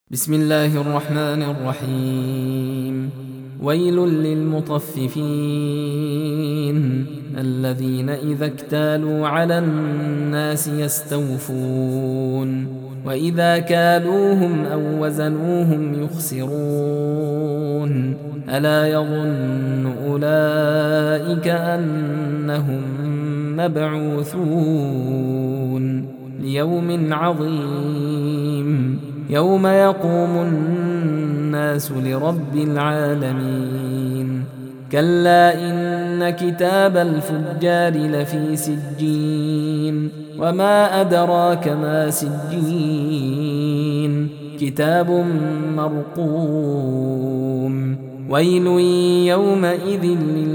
بسم الله الرحمن الرحيم. ويل للمطففين الذين إذا اكتالوا على الناس يستوفون وإذا كالوهم أو وزنوهم يخسرون ألا يظن أولئك أنهم مبعوثون ليوم عظيم يوم يقوم الناس لرب العالمين. كلا إن كتاب الفجار لفي سجين وما أدراك ما سجين كتاب مرقوم. ويل يومئذ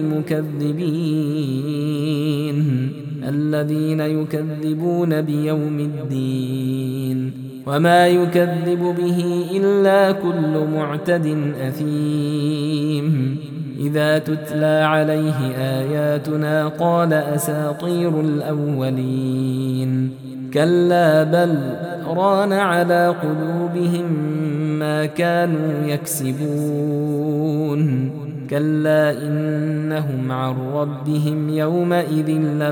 للمكذبين الذين يكذبون بيوم الدين وما يكذب به إلا كل معتد أثيم. إذا تتلى عليه آياتنا قال أساطير الأولين. كلا بل ران على قلوبهم ما كانوا يكسبون. كلا إنهم عن ربهم يومئذ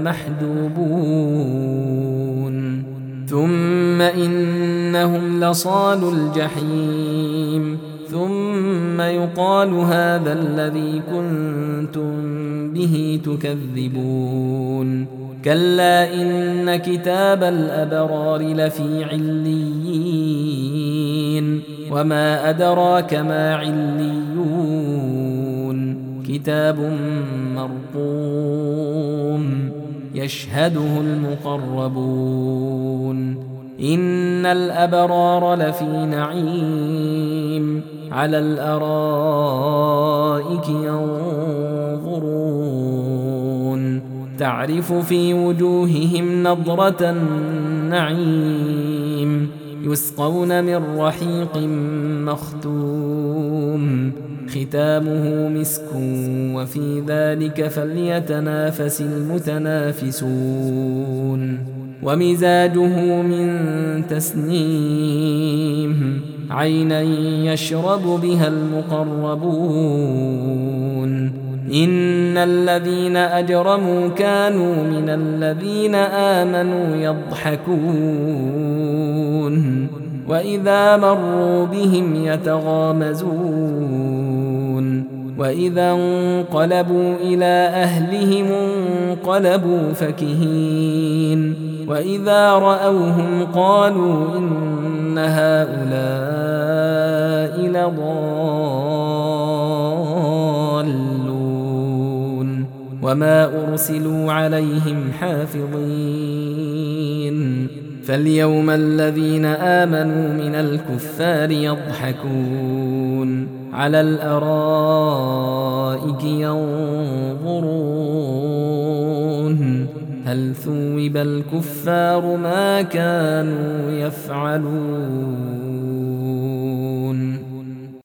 لمحجوبون ثم إنهم لصالوا الجحيم ثم يقال هذا الذي كنتم به تكذبون. كلا إن كتاب الأبرار لفي عليين وما أدراك ما عليون كتاب مرقوم يشهده المقربون. إن الأبرار لفي نعيم على الأرائك ينظرون تعرف في وجوههم نضرة النعيم يسقون من رحيق مختوم ختامه مسك وفي ذلك فليتنافس المتنافسون. ومزاجه من تسنيم عينا يشرب بها المقربون. إن الذين أجرموا كانوا من الذين آمنوا يضحكون وإذا مروا بهم يتغامزون وإذا انقلبوا إلى أهلهم انقلبوا فكهين وإذا رأوهم قالوا إن هؤلاء لضالون وما أرسلوا عليهم حافظين. فاليوم الذين آمنوا من الكفار يضحكون على الأرائك ينظرون هل ثوب الكفار ما كانوا يفعلون.